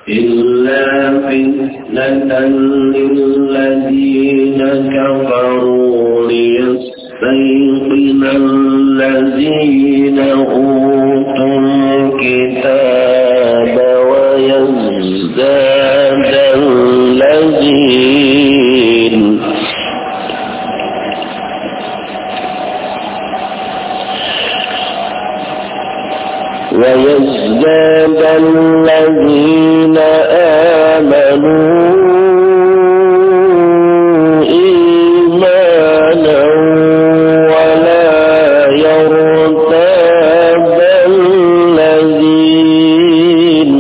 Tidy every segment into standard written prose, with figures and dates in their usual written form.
إلا فتنة للذين كفروا ليستيقن الذين أوتوا الكتاب ويزداد الذين آمنوا إيمانا ولا يرتاب الذين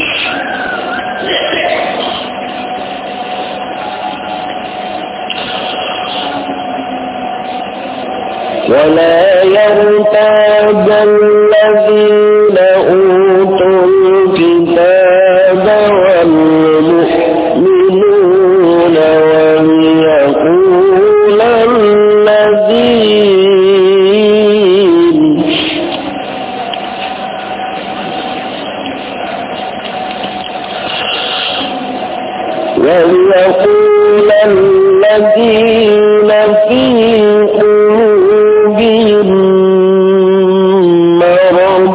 أوتوا الكتاب والمؤمنون وليقول الذين في قلوبهم مرض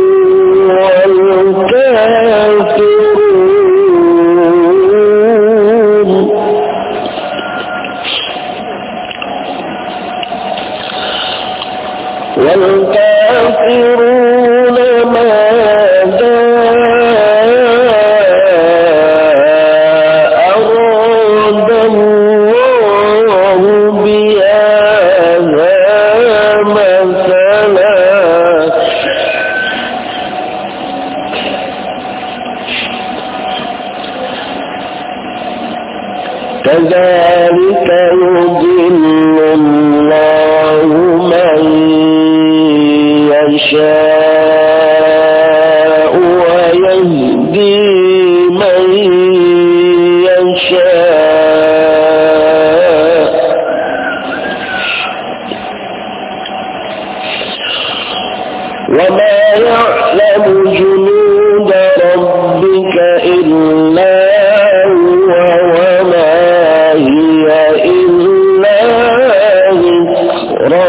والكافرون ماذا أراد الله بهذا مثلا كذلك يضل الله من يشاء ويهدي من يشاء وما يعلم جنود ربك إلا هو وما هي إلا ذكرى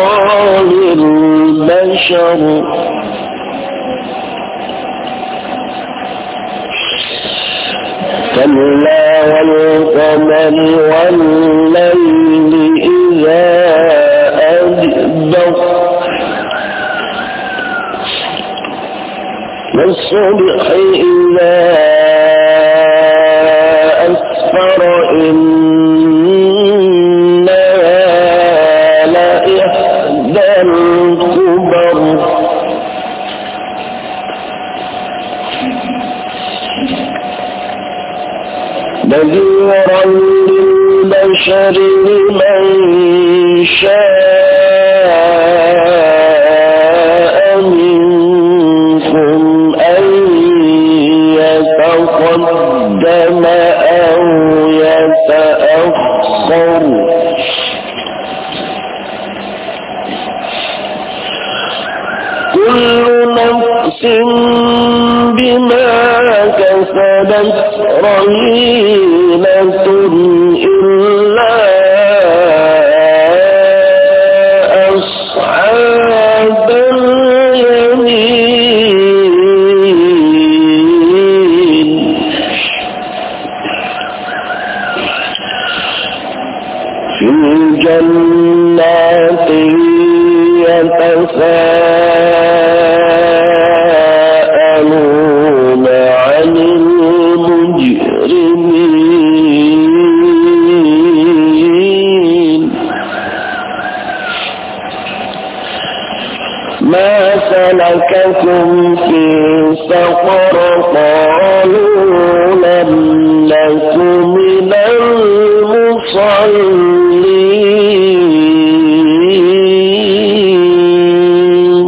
للبشر كلا والقمر والليل إذا أدبر والصبح إذا أسفر إنها لإحدى الكبر نذيرا للبشر لمن شاء منكم أن يتقدم أو يتأخر كل نفس بما كسبت رهينة إلا أصحاب اليمين في جنات يتساءلون عن المجرمين ما سلككم في سقر قالوا لم نك من المصلين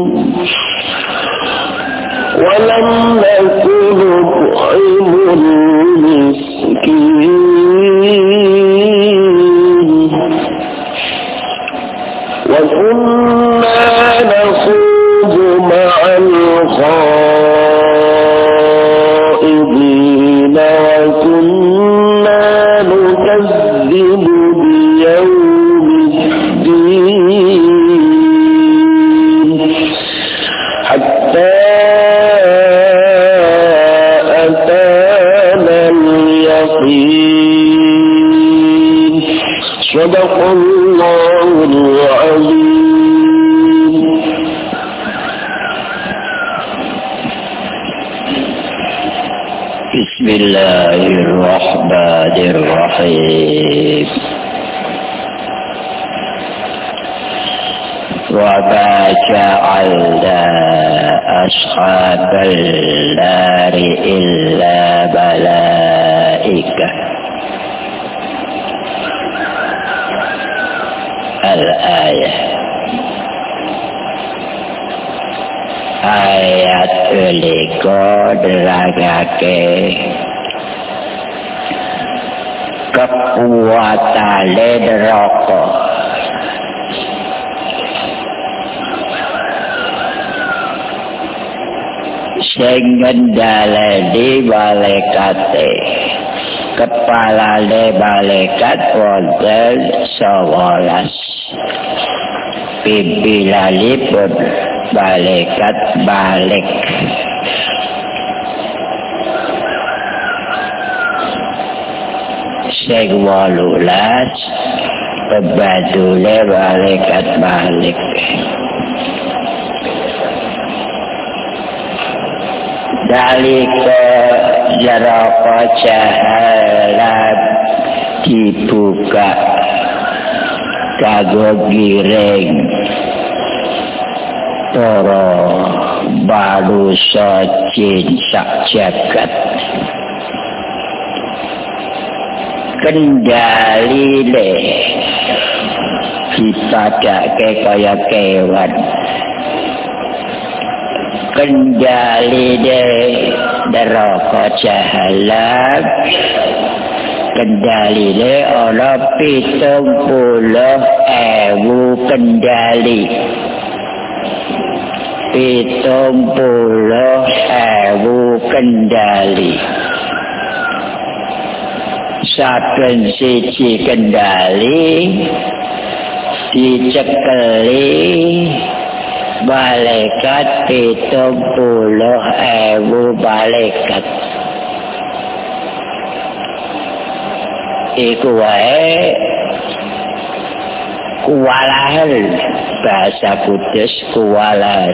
ولم نك نطعم المسكين وكنا نخوض مع الخائضين كنا نكذب بيوم الدين حتى أتانا اليقين صدق الله العظيم. بسم الله الرحمن الرحيم. وما جعلنا أصحاب النار إلا ملائكة. الآية ayat punika nerangake kekuatane neraka sing ngendhaleni malaikate. Kepalane malaikat wonten 11, pimpinanipun malaikat Malik. Sing 18 pembantune malaikat Malik. Dalika neraka jahanam dibuka kanggo giring para manusa jin sak jagat. Kendhaline dipadake kaya kewan. Kendhaline neraka jahanam kendhaline ana 70.000 kendhali. 70.000 kendhali. Saben siji kendhali dicekeli malaikat 70.000 malaikat. Iku wae kuwalahan bahasa Kudus kuwalahan.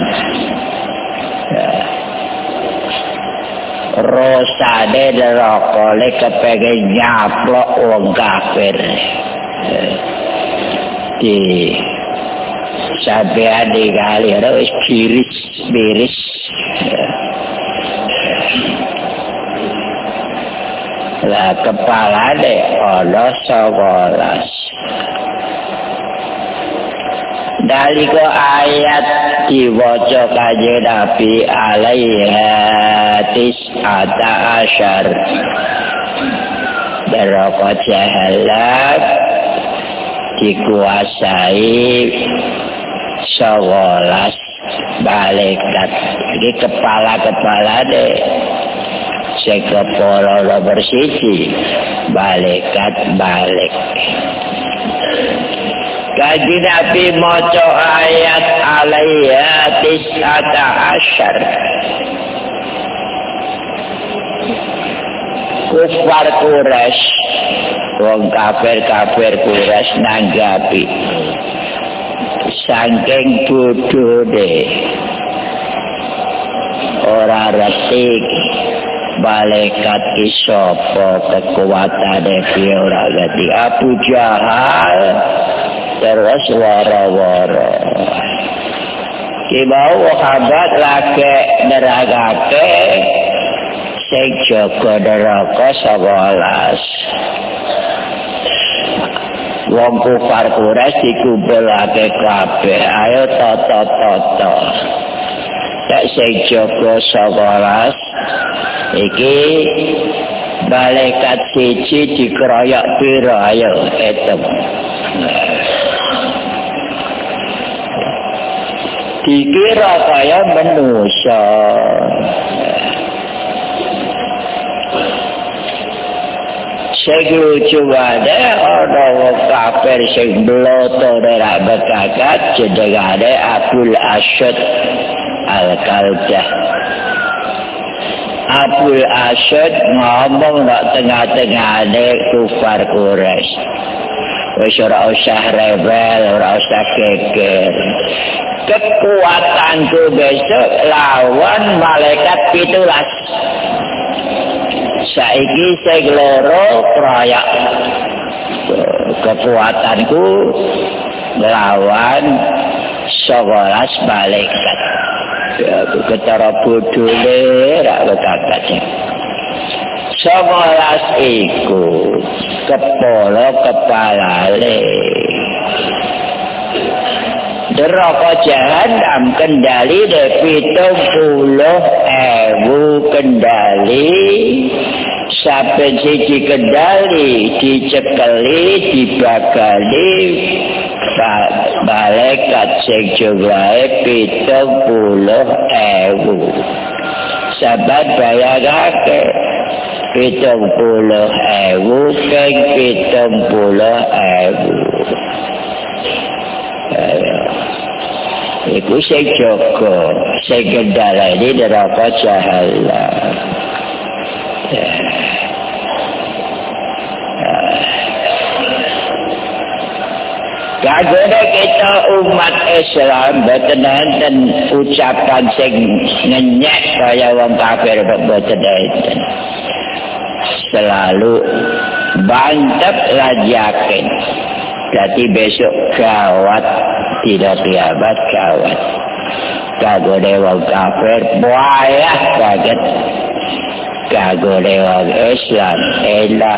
Rosane neraka lek kepengin nyaplok wong kafir. Di sampeyan ningali wis biris. Lah kepalane ana 11. Dalika ayat diwaca Kanjeng Nabi alaiha tis'ata asyar. Neraka jahanam dikuasai 11 malaikat. Iki kepala-kepalane sing kepala nomor 1 malaikat Malik. Kanjeng Nabi maca ayat alaiha tis'ata asyar. Kufar Quraisy, wong kafir Quraisy nanggapi saking bodhone ora reti malaikat ki sapa kekuatane piye ora ngerti. Abu Jahal terus wara-wara ki mau Muhammad lagi nerangake sing jaga neraka 11. Wong kufar Quraisy dikumpulake kabeh, ayo toto-toto. Sak sing jaga 11 iki malaikat siji dikeroyok pira, ayo etem. Dikira kaya manusia. sing lucu wae ana wong kafir sing bloto ora bekakat jenenge Abul Asyad Al-Kaldah. Abul Asyad ngomong nak tengah-tengahane kufar Quraisy. Wis ora usah rebel, ora usah geger. Kekuatanku besok lawan malaikat 17. Saiki sing loro proyek. Kekuatanku lawan 11 malaikat. Ketara bodhone ra kekakat. 11 iku kepalane neraka jahanam kendali de 70.000 kendali saben siji kendali dicekeli dibagali malaikat sing jumlahe 70.000 sabat bayangake 70.000 ping 70.000 iku sing jaga sing kendhalane neraka jahanam. Kagone kita umat Islam boten enten ucapan sing ngenyek kaya wong kafir boten enten. Selalu mantap lan yakin. Jadi besok gawat tidak kiamat gawat. Kagone wong kafir buaya kaget. Kagone wong Islam elak.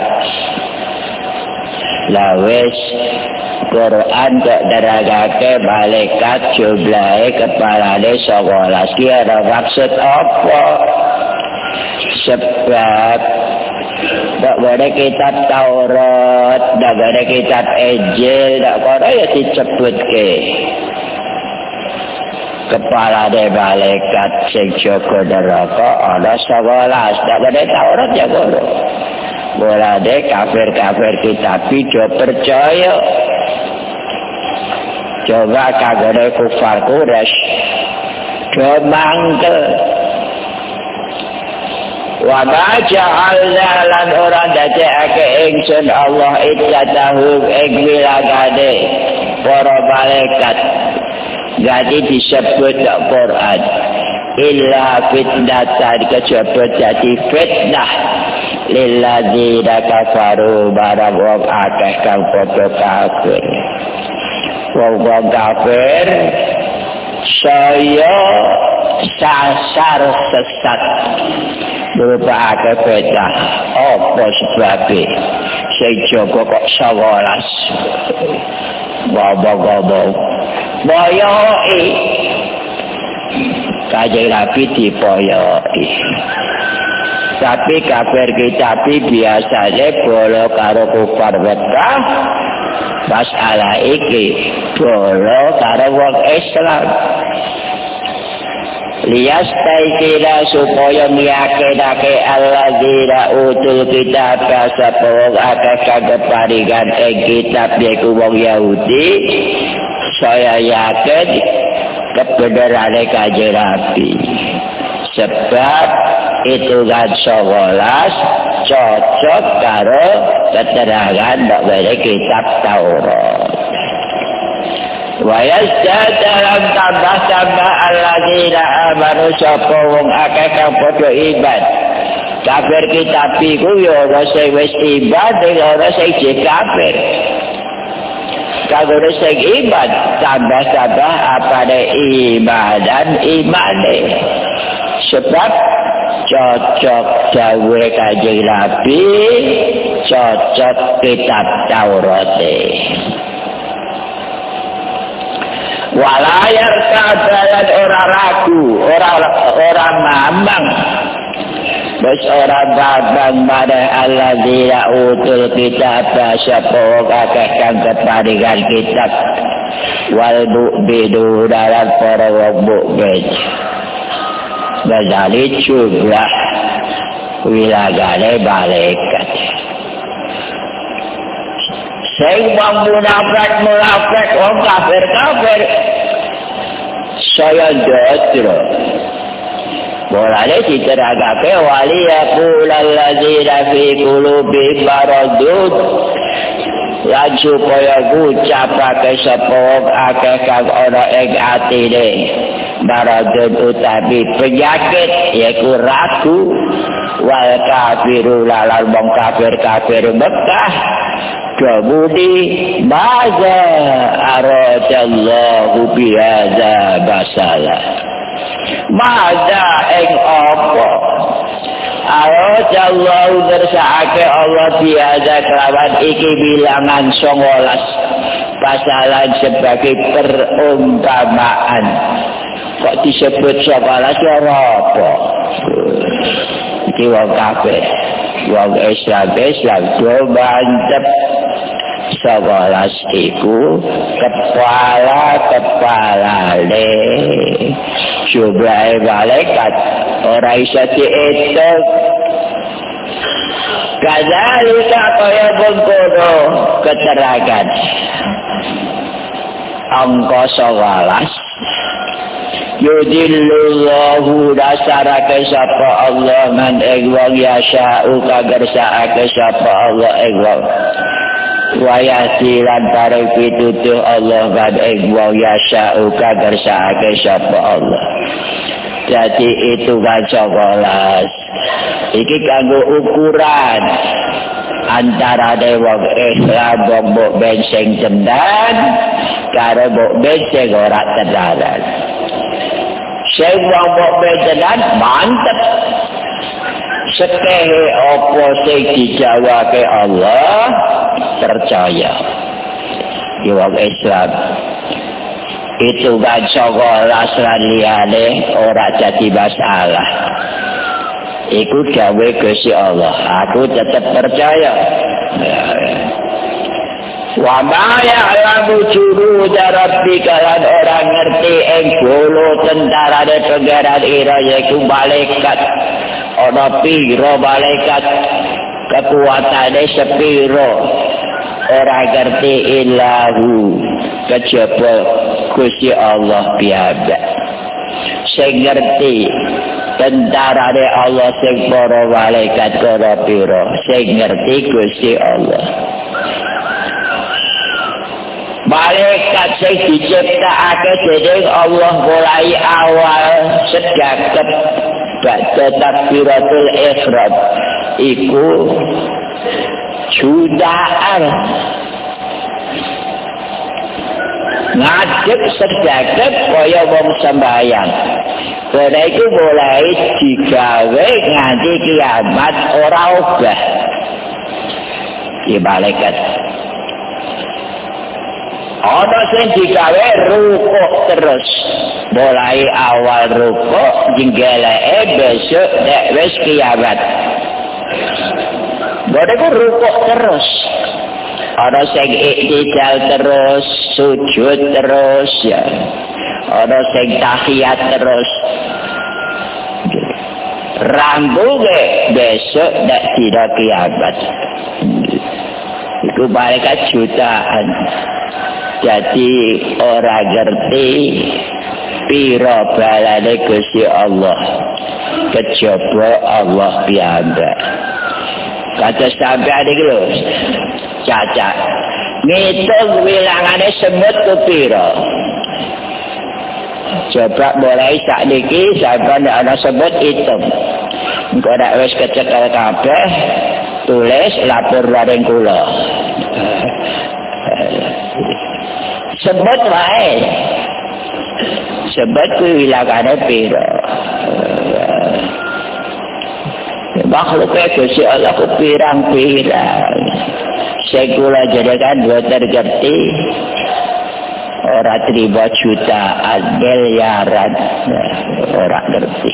Lawes Quran kok nerangake malaikat jumlahe kepalane 11 ki ada maksud apa? Sebab tak boleh kitab Taurat, tak boleh kitab Injil, tak boleh ya disebut ke kepala de malaikat sing jaga neraka ana 11. Tak boleh Taurat ya boleh. Boleh kafir-kafir kitab do percaya. Coba kagane kufar Quraisy do mangkel. Wa ma ja'alna lan ora dadekake ingsun Allah idzatahu ing wilagane para malaikat. Jadi disebut Quran illa fitnatan kejaba dadi fitnah lilladzina kafaru barang wong akeh kang padha kafir. Wong kafir saya sasar sesat berupa akeh beda apa sebabnya sing jaga kok 11 ngomong-ngomong boyoi Kanjeng Nabi dipoyoi tapi kafir kita biasanya bolo karo kufar Mekah masalah iki bolo karo wong Islam lias taikira supaya miyakinake alladzina utul kitab kasapawang akeh kagak paringan kitab yaiku wong Yahudi saya yakin kebenarannya Kanjeng Nabi sebab itu kan 11 cocok karo keterangan dari kitab Taurat. Wa dalam tambah-tambah alladzina amanu sapa wong akeh kang padha iman. Kafir kitab iku ya ora sing wis iman ora sing kafir. Kalau sing iman tambah-tambah apane iman dan imane. Sebab cocok dawuhe Kanjeng Nabi, cocok kitab Taurat. Walayar kadalan ora ragu, ora mamang. Bas ora babang pada alladzina utul kitab sapa akeh kang keparingan kitab wal mu'minu dalam para wong mukmin. Bazali jumlah wilagane malaikat. Sing wong munafik wong kafir saya jodro. Boleh diterangake wali yaqulal ladzina fi qulubihim maradun. Lan supaya ngucapake sapa wong akeh kang ana ing atine maradun utawi penyakit yaiku ragu wal kafiru lalan wong kafir Mekah Kabudi maza aradallahu bihadza basala. Maza ing apa? Aradallahu bersake Allah bihadza kelawan iki bilangan 19 pasalan sebagai perumpamaan. Kok disebut 19 ora apa? Iki wong kafir. Wong Islam do mantep 19 iku kepala-kepalane jumlahe malaikat ora iso diitung. Kadzalika kaya mengkono keterangan angka 19 yudillullahu dasarake sapa Allah man ing wong yasha'u kagersake sapa Allah ing wong wa yasilan bareng pitutuh Allah man ing wong yasha'u kagersake sapa Allah. Jadi itu kan 19 iki kanggo ukuran antara wong Islam mbok benseng cendan karo mbok benseng ora tenanan. Sing wong beneran mantep. Sekehe apa sing dijawake Allah percaya. Ki wong Islam itu kan 19 lan liyane ora jadi masalah. Iku gawe Gusti Allah. Aku tetap percaya. Wa ma ya'lamu junuda rabbika lan ora ngerti ing bolo tentarane pangeran ira yaiku malaikat. Ana pira malaikat kekuatane sepiro ora ngerti illahu kejaba Gusti Allah piyambak. Sing ngerti tentarane Allah sing para malaikat ora pira sing ngerti Gusti Allah. Malaikat sing diciptakake dening Allah mulai awal sedaket badhe takbiratul ihram iku jutaan ngadeg sedaket kaya wong sembahyang. Ora iku mulai digawe nganti kiamat ora obah. Iki malaikat ana sing digawe rukuk terus mulai awal rukuk jenggeleke besok nek wis kiamat bodhe rukuk terus ana sing iktidal terus sujud terus ya ana sing tahiyat terus rambuge besok nek dina kiamat iku malaikat jutaan. Jadi orang ngerti pira balane Gusti Allah kejaba Allah piyambak. Kata sampeyan iki lho caca ngitung wilangane semut ku pira. Coba mulai sakniki sampeyan ana semut hitung. Engko nek wis kecekel kabeh tulis lapor maring kula. Sebut wae. Sebut kuwi wilangane pira. Makhluk Gusti Allah ku pirang-pirang. Sing kula jadikan boten ngerti. Ora terima jutaan miliaran. Ora ngerti.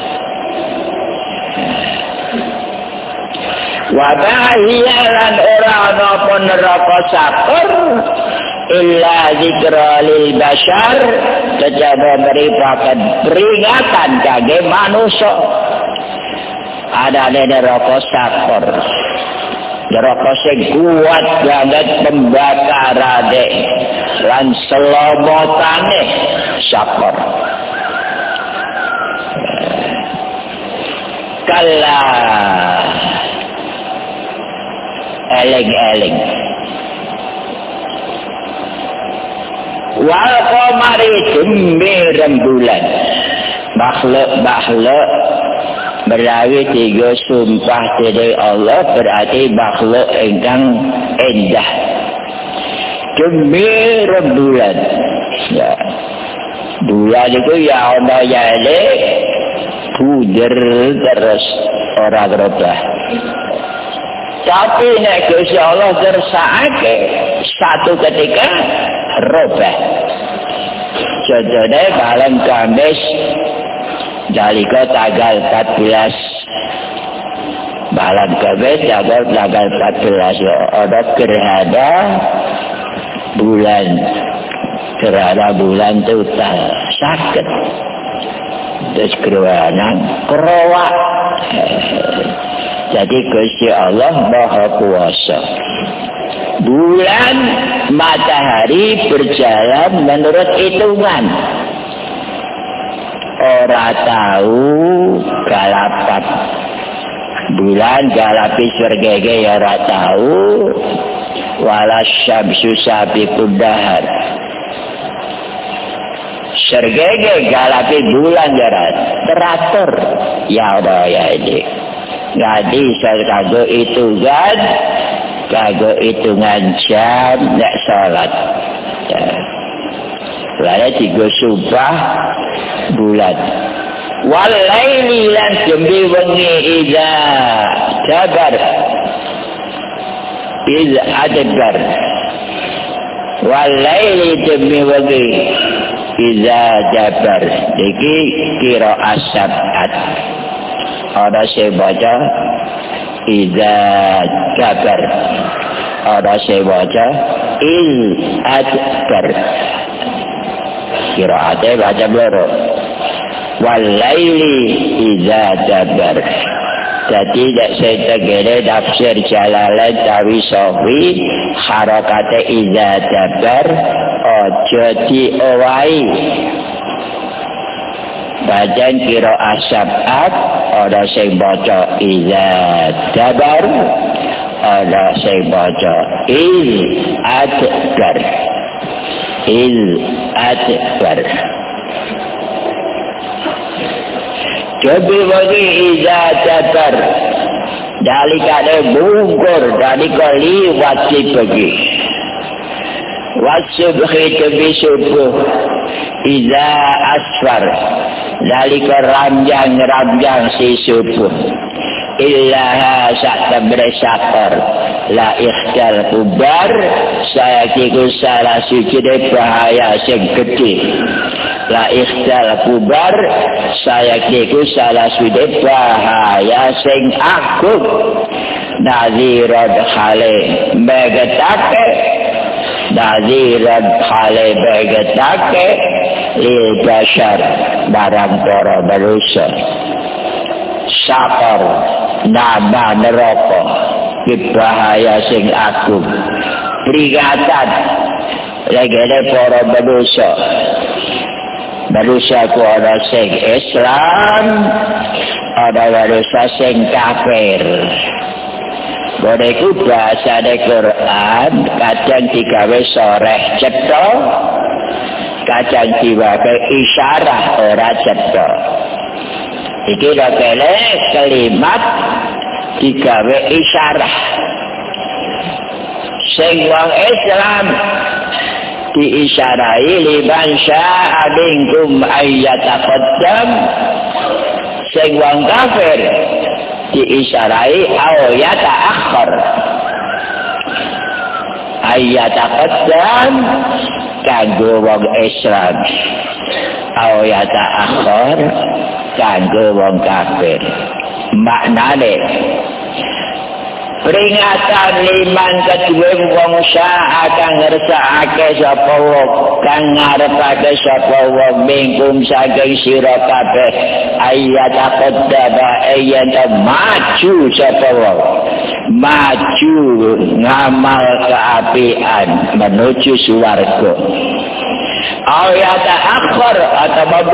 Wa bahiyalan ora ana pun neraka sakur illa zikra lil bashar kejaba merupakan peringatan kangge manusia ada neraka sakur neraka sing kuat banget pembakarane lan selomotane syakor. Kala eling-eling wal qamari demi rembulan makhluk berawi tiga sumpah dari Allah berarti makhluk ingkang indah demi rembulan ya bulan itu ya ana yale buder terus ora gerobah. Tapi nek Gusti Allah kersakake satu ketika robah. Contohnya malam Kamis dalika tanggal 14. Malam Kamis tanggal 14 ada gerhana bulan. Gerhana bulan total sakit. Terus gerhana kerowak. Jadi Gusti Allah Maha Kuasa. Bulan matahari berjalan menurut hitungan. Ora tahu galapan. Bulan galapi surgege ya ora tahu. Walas syamsu sabiqud dahar. Surgege galapi bulan jarak teratur. Ya Allah ya ini. Jadi saya kagak hitungan, kagak hitungan jam, nak salat. Ya. Lalu tiga sumpah bulan. Walaili lan demi wengi iza jabar, iza adbar. Walaili demi wengi iza jabar. Iki kira asyabat. Ada saya baca iza jabar. Ada saya baca il adbar. Kiraatnya baca bloro. Walaili iza jabar. Jadi saya tegere tafsir Jalalain tawi sofi harakate iza jabar ojo diowai. Bajan kira asyabat ada saya baca iza jabar ada saya baca il adbar il adbar Jadi bagi iza jabar dalikane bungkur dalika liwat pagi wasubhi tebi subuh iza asfar dalika ramjang si subuh illaha sakta beresakar la ikhtal kubar saya kiku salah suci de bahaya sing gede la ikhtal kubar saya kiku salah suci bahaya sing agung nazirat khale megetake nazirat khale megetake lil bashar barang para manusia syakar nama neraka bahaya sing agung peringatan legene para manusia ku ada sing Islam ada manusia sing kafir. Bodeku bahasa Quran kadang digawe soreh cetha kadang digawe isyarah ora cetha. Iki lokele kalimat digawe isyarah. Sing wong Islam diisyarai liman sya'a minkum ayyataqaddam. Sing wong kafir diisyarai aw yata'akhkhar. Ayyataqaddam kanggo wong Islam. Aw yata'akhkhar kanggo wong kafir. Maknane Peringatan liman kedua wong sa akan ngersakake sapa wong kang ngarepake sapa wong mingkum saking sira kabeh ayat aqdaba ayat maju sapa wong maju ngamal keapian menuju swarga ayat akhir atau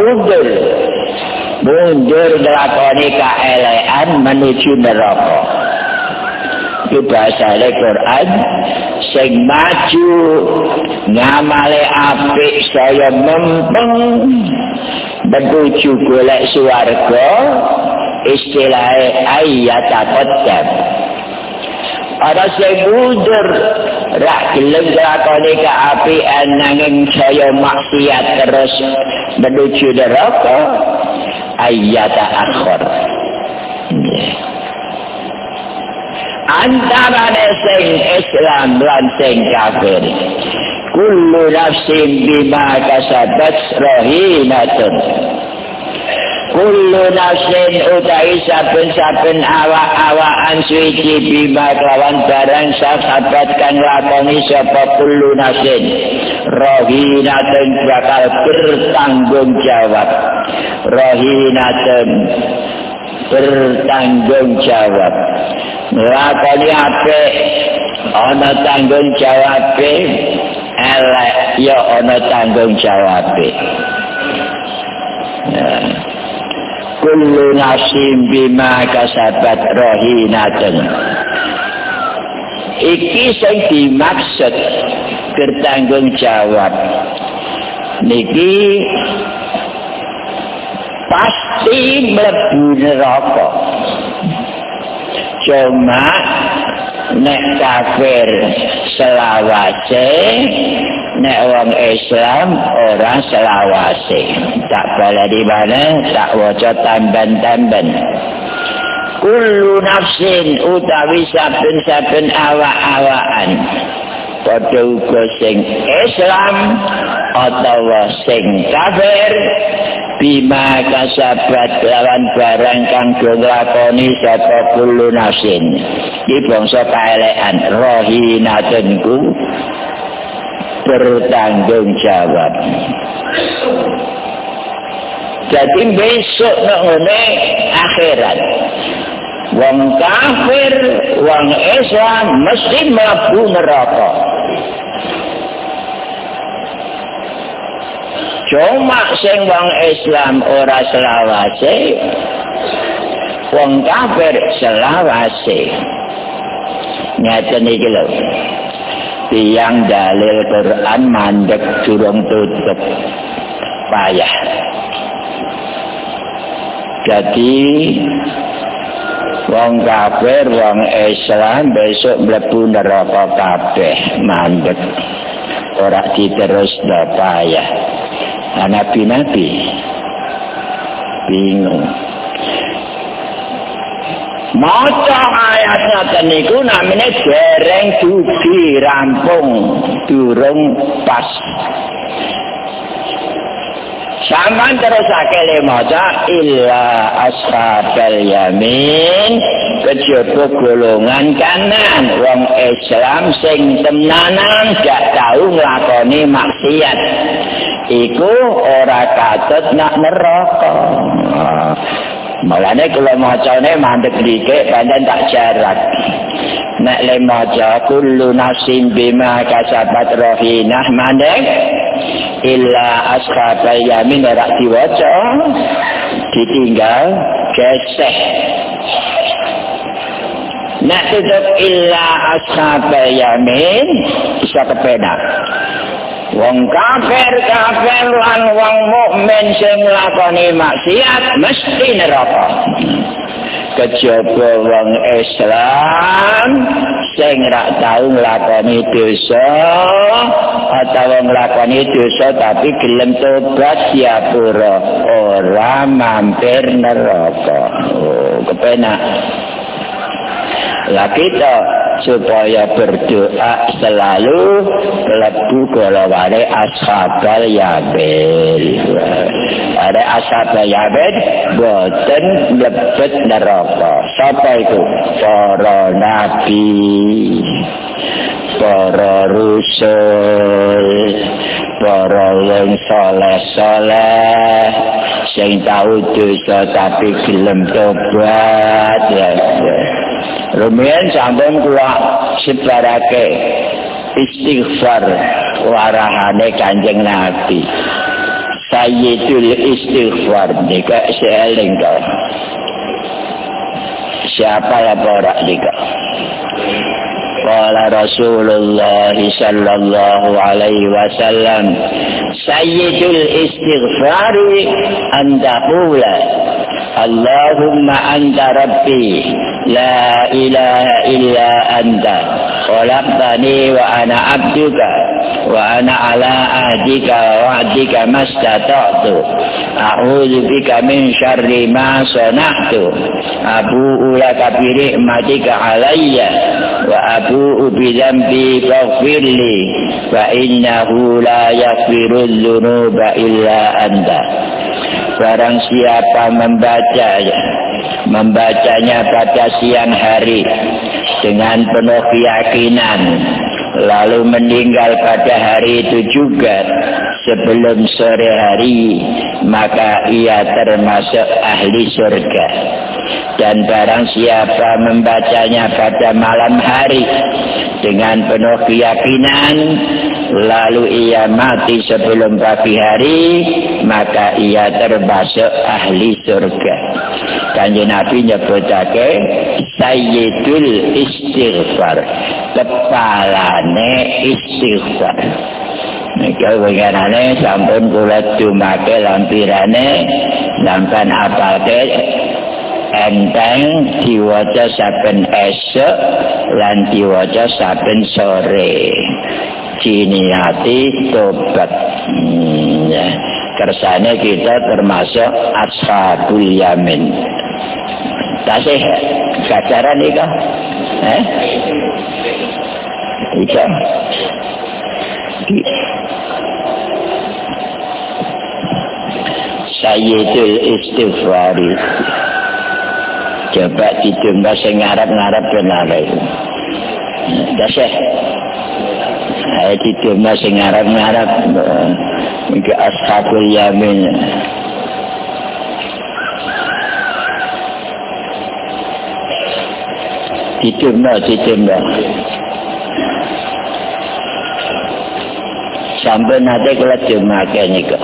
mundur nglakoni kaelekan menuju neraka. Itu bahasa Al-Quran sing maju ngamale apik saya mempeng menuju golek swarga istilahnya ayat aqdam. Ana sing mundur ra gelem nglakoni kaapian nanging saya maksiat terus menuju neraka ayat akhir. Antara sing Islam lan sing kafir kullu nafsin bima kasabat rahinatun kullu nafsin utai saben-saben awak-awakan suci bima kelawan barang sahabat kang lakoni sapa kullu nafsin rahinatun bakal bertanggung jawab rahinatun bertanggung jawab nglakoni apik ana tanggung jawabe elek ya ana tanggung jawabe kullu nafsin bima kasabat rahinatun iki sing dimaksud bertanggung jawab niki pasti mlebu neraka. Cuma nek kafir selawase, nek wong Islam ora selawase. Tak bala di mana, tak waca tamban-tamban. Kullu nafsin utawi saben-saben awak-awakan. Padha uga sing Islam utawa sing kafir bima kasabat lawan barang kang dilakoni sapa kullu nafsin iki bangsa kaelekan rahinatun ku bertanggung jawab. Jadi besok nek ngene akhirat wong kafir wong Islam mesti mlebu neraka. Cuma sing wong Islam ora selawase, wong kafir selawase. Ngeten iki lho. Tiyang dalil Quran mandek durung tutup payah. Jadi wong kafir, wong Islam besok mlebu neraka kabeh mandek. Ora diterus payah. Nabi-nabi bingung. Maca ayat ngoten niku namine dereng dugi rampung, durung pas. Sampeyan terusake le maca illa ashabal yamin kejaba golongan kanan wong Islam sing tenanan gak tau nglakoni maksiat. Iku ora katut nak neraka. Malane kula macane mandek dikek pancen tak jarak. Nek le maca kullu nafsin bima kasabat rahinah mandek illa ashabal yamin ora diwaca ditinggal geseh. Nek tutup illa ashabal yamin bisa kepenak. Wong kafir lan wong mukmin sing nglakoni maksiat mesti neraka. Kejaba wong Islam sing ra tau nglakoni dosa atau nglakoni dosa tapi gelem tobat diapura ora mampir neraka. Oh, kepenak. Lah kita supaya berdoa selalu mlebu golongan ashabal yamin. Ada ashabil yamin boten mlebet neraka. Sapa itu? Para nabi, para rusul, para wong saleh-saleh sing tau dosa tapi gelem tobat ya. Rumiyin sampun kula sebarake istighfar warahane Kanjeng Nabi. Sayyidul istighfar nika seeling kau. Siapa ya para nika? Qala Rasulullah sallallahu alaihi wasallam sayyidul istighfari an taqula Allahumma anta rabbi la ilaha illa anta khalaqtani wa ana abduka wa ana ala ahdika wa wa'dika mastata'tu a'udzu bika min syarri ma sana'tu abu'u laka bi ni'matika alayya wa abu'u bi dhanbi faghfirli fa innahu la yaghfiru dzunuba illa anta. Barang siapa membacanya pada siang hari dengan penuh keyakinan lalu meninggal pada hari itu juga sebelum sore hari, maka ia termasuk ahli surga. Dan barang siapa membacanya pada malam hari dengan penuh keyakinan lalu ia mati sebelum pagi hari, maka ia termasuk ahli surga. Kanjeng Nabi nyebutake sayyidul istighfar, kepalane istighfar. Nika wenganane sampun kula dumake lampirane sampean apalke enteng diwaca saben esuk lan diwaca saben sore. Diniati tobat. Ya. Kersane kita termasuk ashabul yamin. Tasih gajaran ika? Ika. Sayyidul istighfar. Coba ditunggu sing ngarep-ngarep benare. Tasih. Ayo ditunggu sing ngarep-ngarep. Iki ashabul yamin. Ditunggu. Sampai nanti kalau jemaah niku.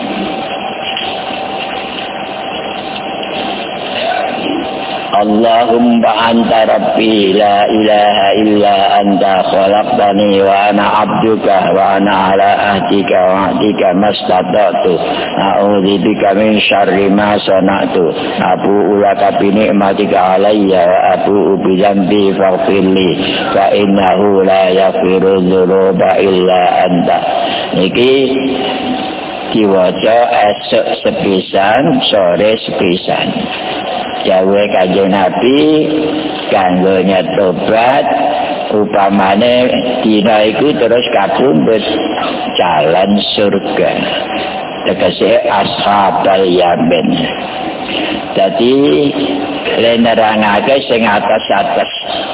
Allahumma anta rabbi la ilaha illa anta khalaqtani wa ana abduka wa ana ala ahdika wa ahdika mastata'tu a'udzu bika min syarri ma sana'tu abu'u laka bi ni'matika alayya wa abu'u bi dhanbi faghfirli fa innahu la yaghfiru dzunuba illa anta. Niki diwaca esuk sepisan, sore sepisan. Jawe Kanjeng Nabi kanggo nyetobat upamane dina iku terus kabundut jalan surga. Tegese ashabul yamin. Dadi lenerangake sing atas-atas.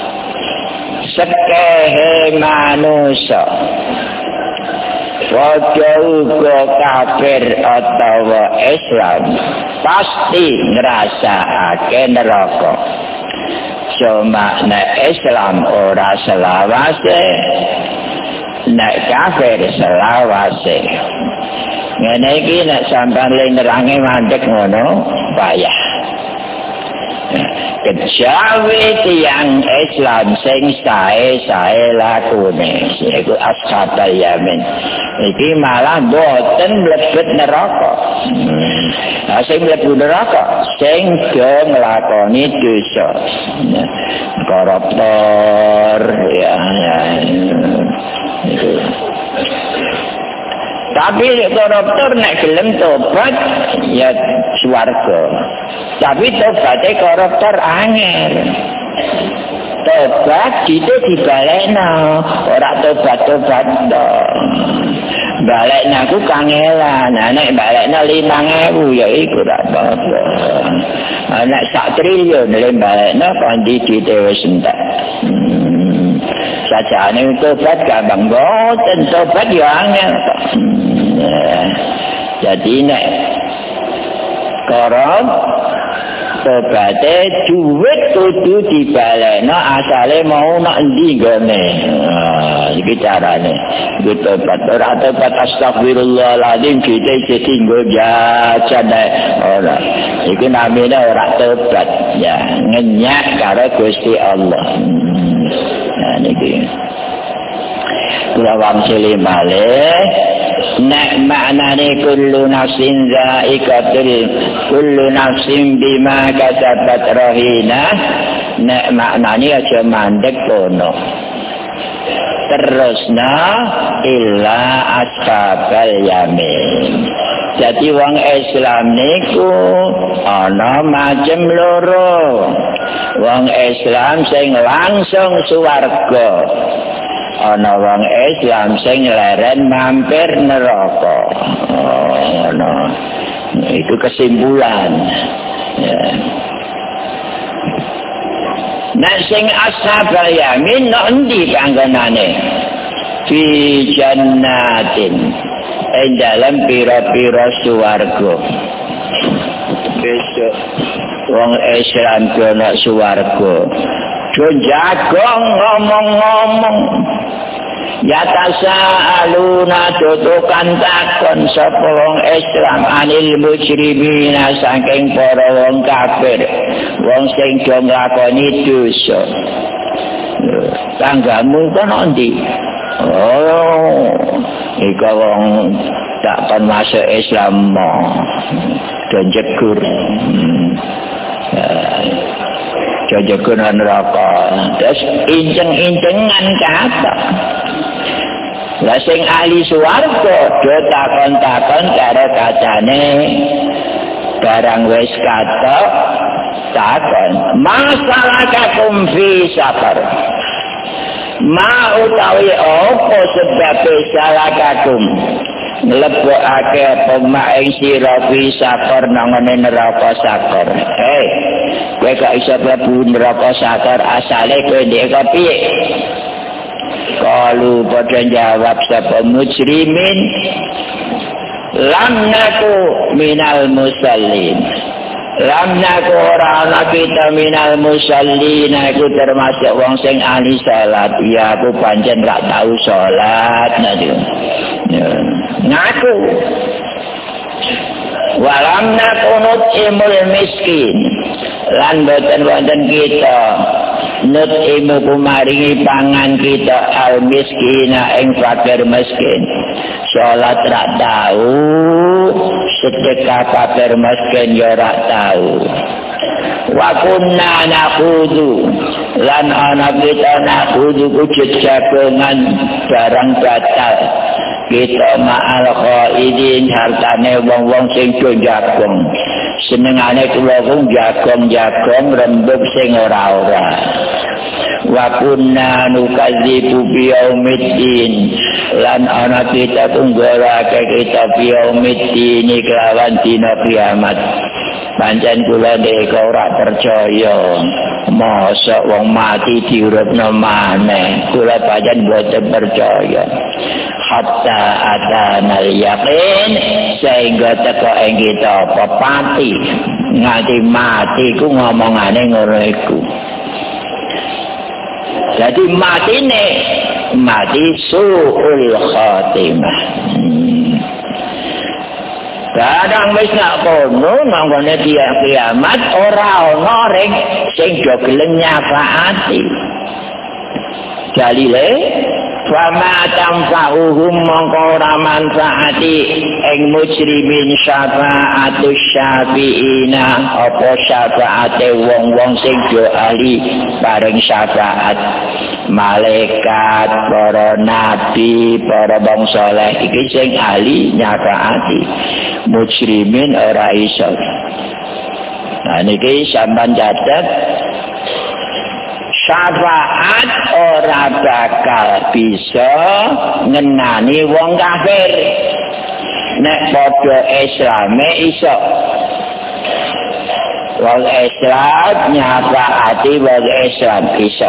Sekehe manusa padha uga kafir atawa Islam pasti ngrasakake neraka. Cuma nek Islam ora selawase, nek kafir selawase. Ngene iki nek sampean nerange mandeg ngono payah. Kejawe tiyang Islam sing sae lakune iku ashabul yamin. Iki malah boten mlebet neraka. Sing mlebu neraka sing do nglakoni dosa. Koruptor ya. Tapi koruptor nek gelem tobat ya swarga. Tapi tobatnya koruptor angel. Tobat itu dibalekno, ora tobat-tobat to. balekna aku kangelan, nek balekna 5.000 ya iku ora apa-apa. Nek 1 triliun le balekna kondi dhewe entek. Sajane tobat gampang boten, tobat ya angel. Jadi nek koron tobate duit kudu dibalekno asale mau nak endi gone. Iki carane. Iku tobat ora tobat astagfirullahaladzim kita jadi nggo jajan ora. Iku namine ora tobat ya, ngenyak karo Gusti Allah. Nah niki. Kula wangsul malih nek maknane kullu nafsin za'iqatul kullu nafsin bima kasabat rahina nek maknane aja mandek kono terusna illa ashabal yamin. Jadi wong Islam niku ana macem loro. Wong Islam sing langsung swarga. Ana wong Islam sing leren mampir neraka. Ngono. Itu kesimpulan. Ya. Nah sing ashabal yamin no endi panggonane? Fi jannatin. Dalam pira-pira swarga. Besok wong Islam kena swarga. Jo jagong ngomong-ngomong. Ya tasaaluna tutukan takon sapa wong Islam anil mujrimina saking para wong kafir. Wong sing do nglakoni dosa. Tanggamu kono ndi? Oh, iku wong tak kon masuk Islam mo. Do jegur. Jojogun neraka. Terus inceng-incengan kata. Lah sing ahli swarga do takon-takon karo kacane barang wis katok takon masalakakum fi safar. Ma utawi apa sebab salakakum nglebokake apa mak ing sira fi safar nangane neraka sakor. Kowe gak iso mlebu neraka sakor asale kowe ndek piye? Kalu pada jawab sapa mujrimin lam naku minal musallin. Lam naku ora ana kita minal musallin, aku termasuk wong sing ahli salat. Ya aku pancen gak tau salat nanti. Ngaku. Walam nakunut imul miskin. Lan boten wonten kita nut imu kumaringi pangan kita al miskina ing fakir miskin. Salat rak tahu, sedekah fakir miskin ya rak tahu. Wa kunna nakhudhu lan ana kita nakhudhu wujud jagongan barang batal. Kita ma'al khaidin hartane wong-wong sing do jagong. Senengane kula wong jagong-jagong rembug sing ora-ora. Wa kunna nukadzibu biyaumiddin lan ana kita tunggorake kita biyaumiddin kelawan dina kiamat. Pancen kula nek ora percaya mosok wong mati diurupno maneh. Kula pancen boten percaya. Hatta adanal yakin sehingga teko ing kita pepati nganti mati ku ngomongane ngono iku. Jadi mati suul khatimah. Kadang wis nak kono nangone kiamat ora ana ring sing do gelem nyafaati. Dalile fama tamfa'uhum mongko ora manfaati ing mujrimin syafa'atus syafi'ina apa syafaate wong-wong sing do ahli bareng syafaat malaikat para nabi para wong saleh iki sing ahli nyafaati mujrimin ora iso. Nah niki sampeyan catet Syafaat ora bakal bisa ngenani wong kafir. Nek padha Islame iso. Wong Islam nyafaati wong Islam iso.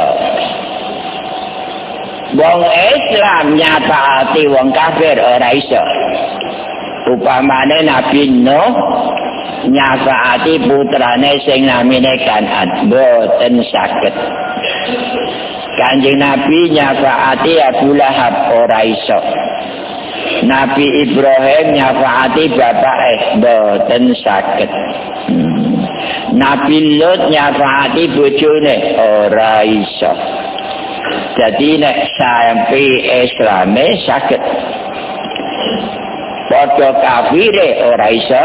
Wong Islam nyafaati wong kafir ora iso. Upamane Nabi Nuh nyafaati putrane sing namine Kan'an boten saged. Kanjeng Nabi nyafaati Abu Lahab ora iso. Nabi Ibrahim nyafaati bapake boten saged. Nabi Lut nyafaati bojone ora iso. Jadi nek sampai Islame saged. Padha kafire ora iso.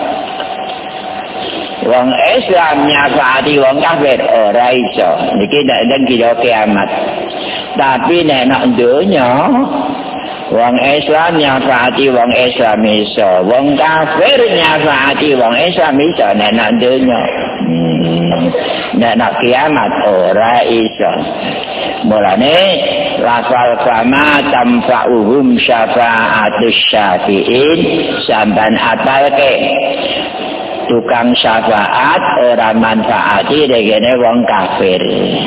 Wong Islam nyafaati wong kafir ora iso. Niki nek ndang kira kiamat. Tapi nek nak donya wong Islam nyafaati wong Islam iso. Wong kafir nyafaati wong Islam iso nek nak donya. Nek nak kiamat ora iso. Mulane lafal kama tamfa'uhum syafa'atus syafi'in sampan atalke tukang syafaat ora manfaati degene wong kafir.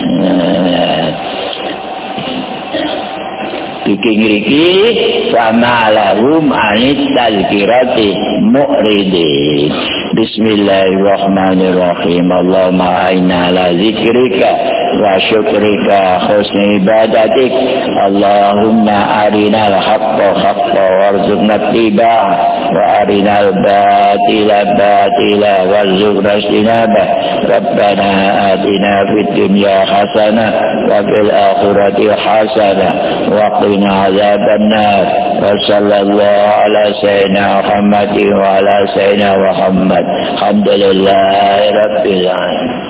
Bikin riki sama lahum anit tazkirati mu'ridin. Bismillahirrahmanirrahim. Allahumma aina ala zikrika wa syukrika husni ibadatik. Allahumma arinal haqqa haqqa warzuqna ittiba'ah wa arinal batila batila warzuqna ijtinabah. Rabbana atina fid dunya hasanah wa fil akhirati hasanah wa qina adzabannar. Wa sallallahu ala sayyidina Muhammadin wa ala sayyidina Muhammad. Alhamdulillahi rabbil alamin.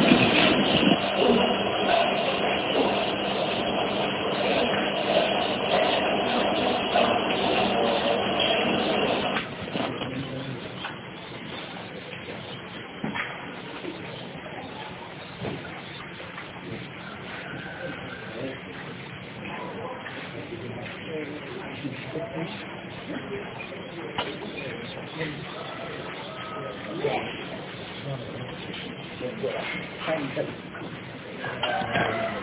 Thank you.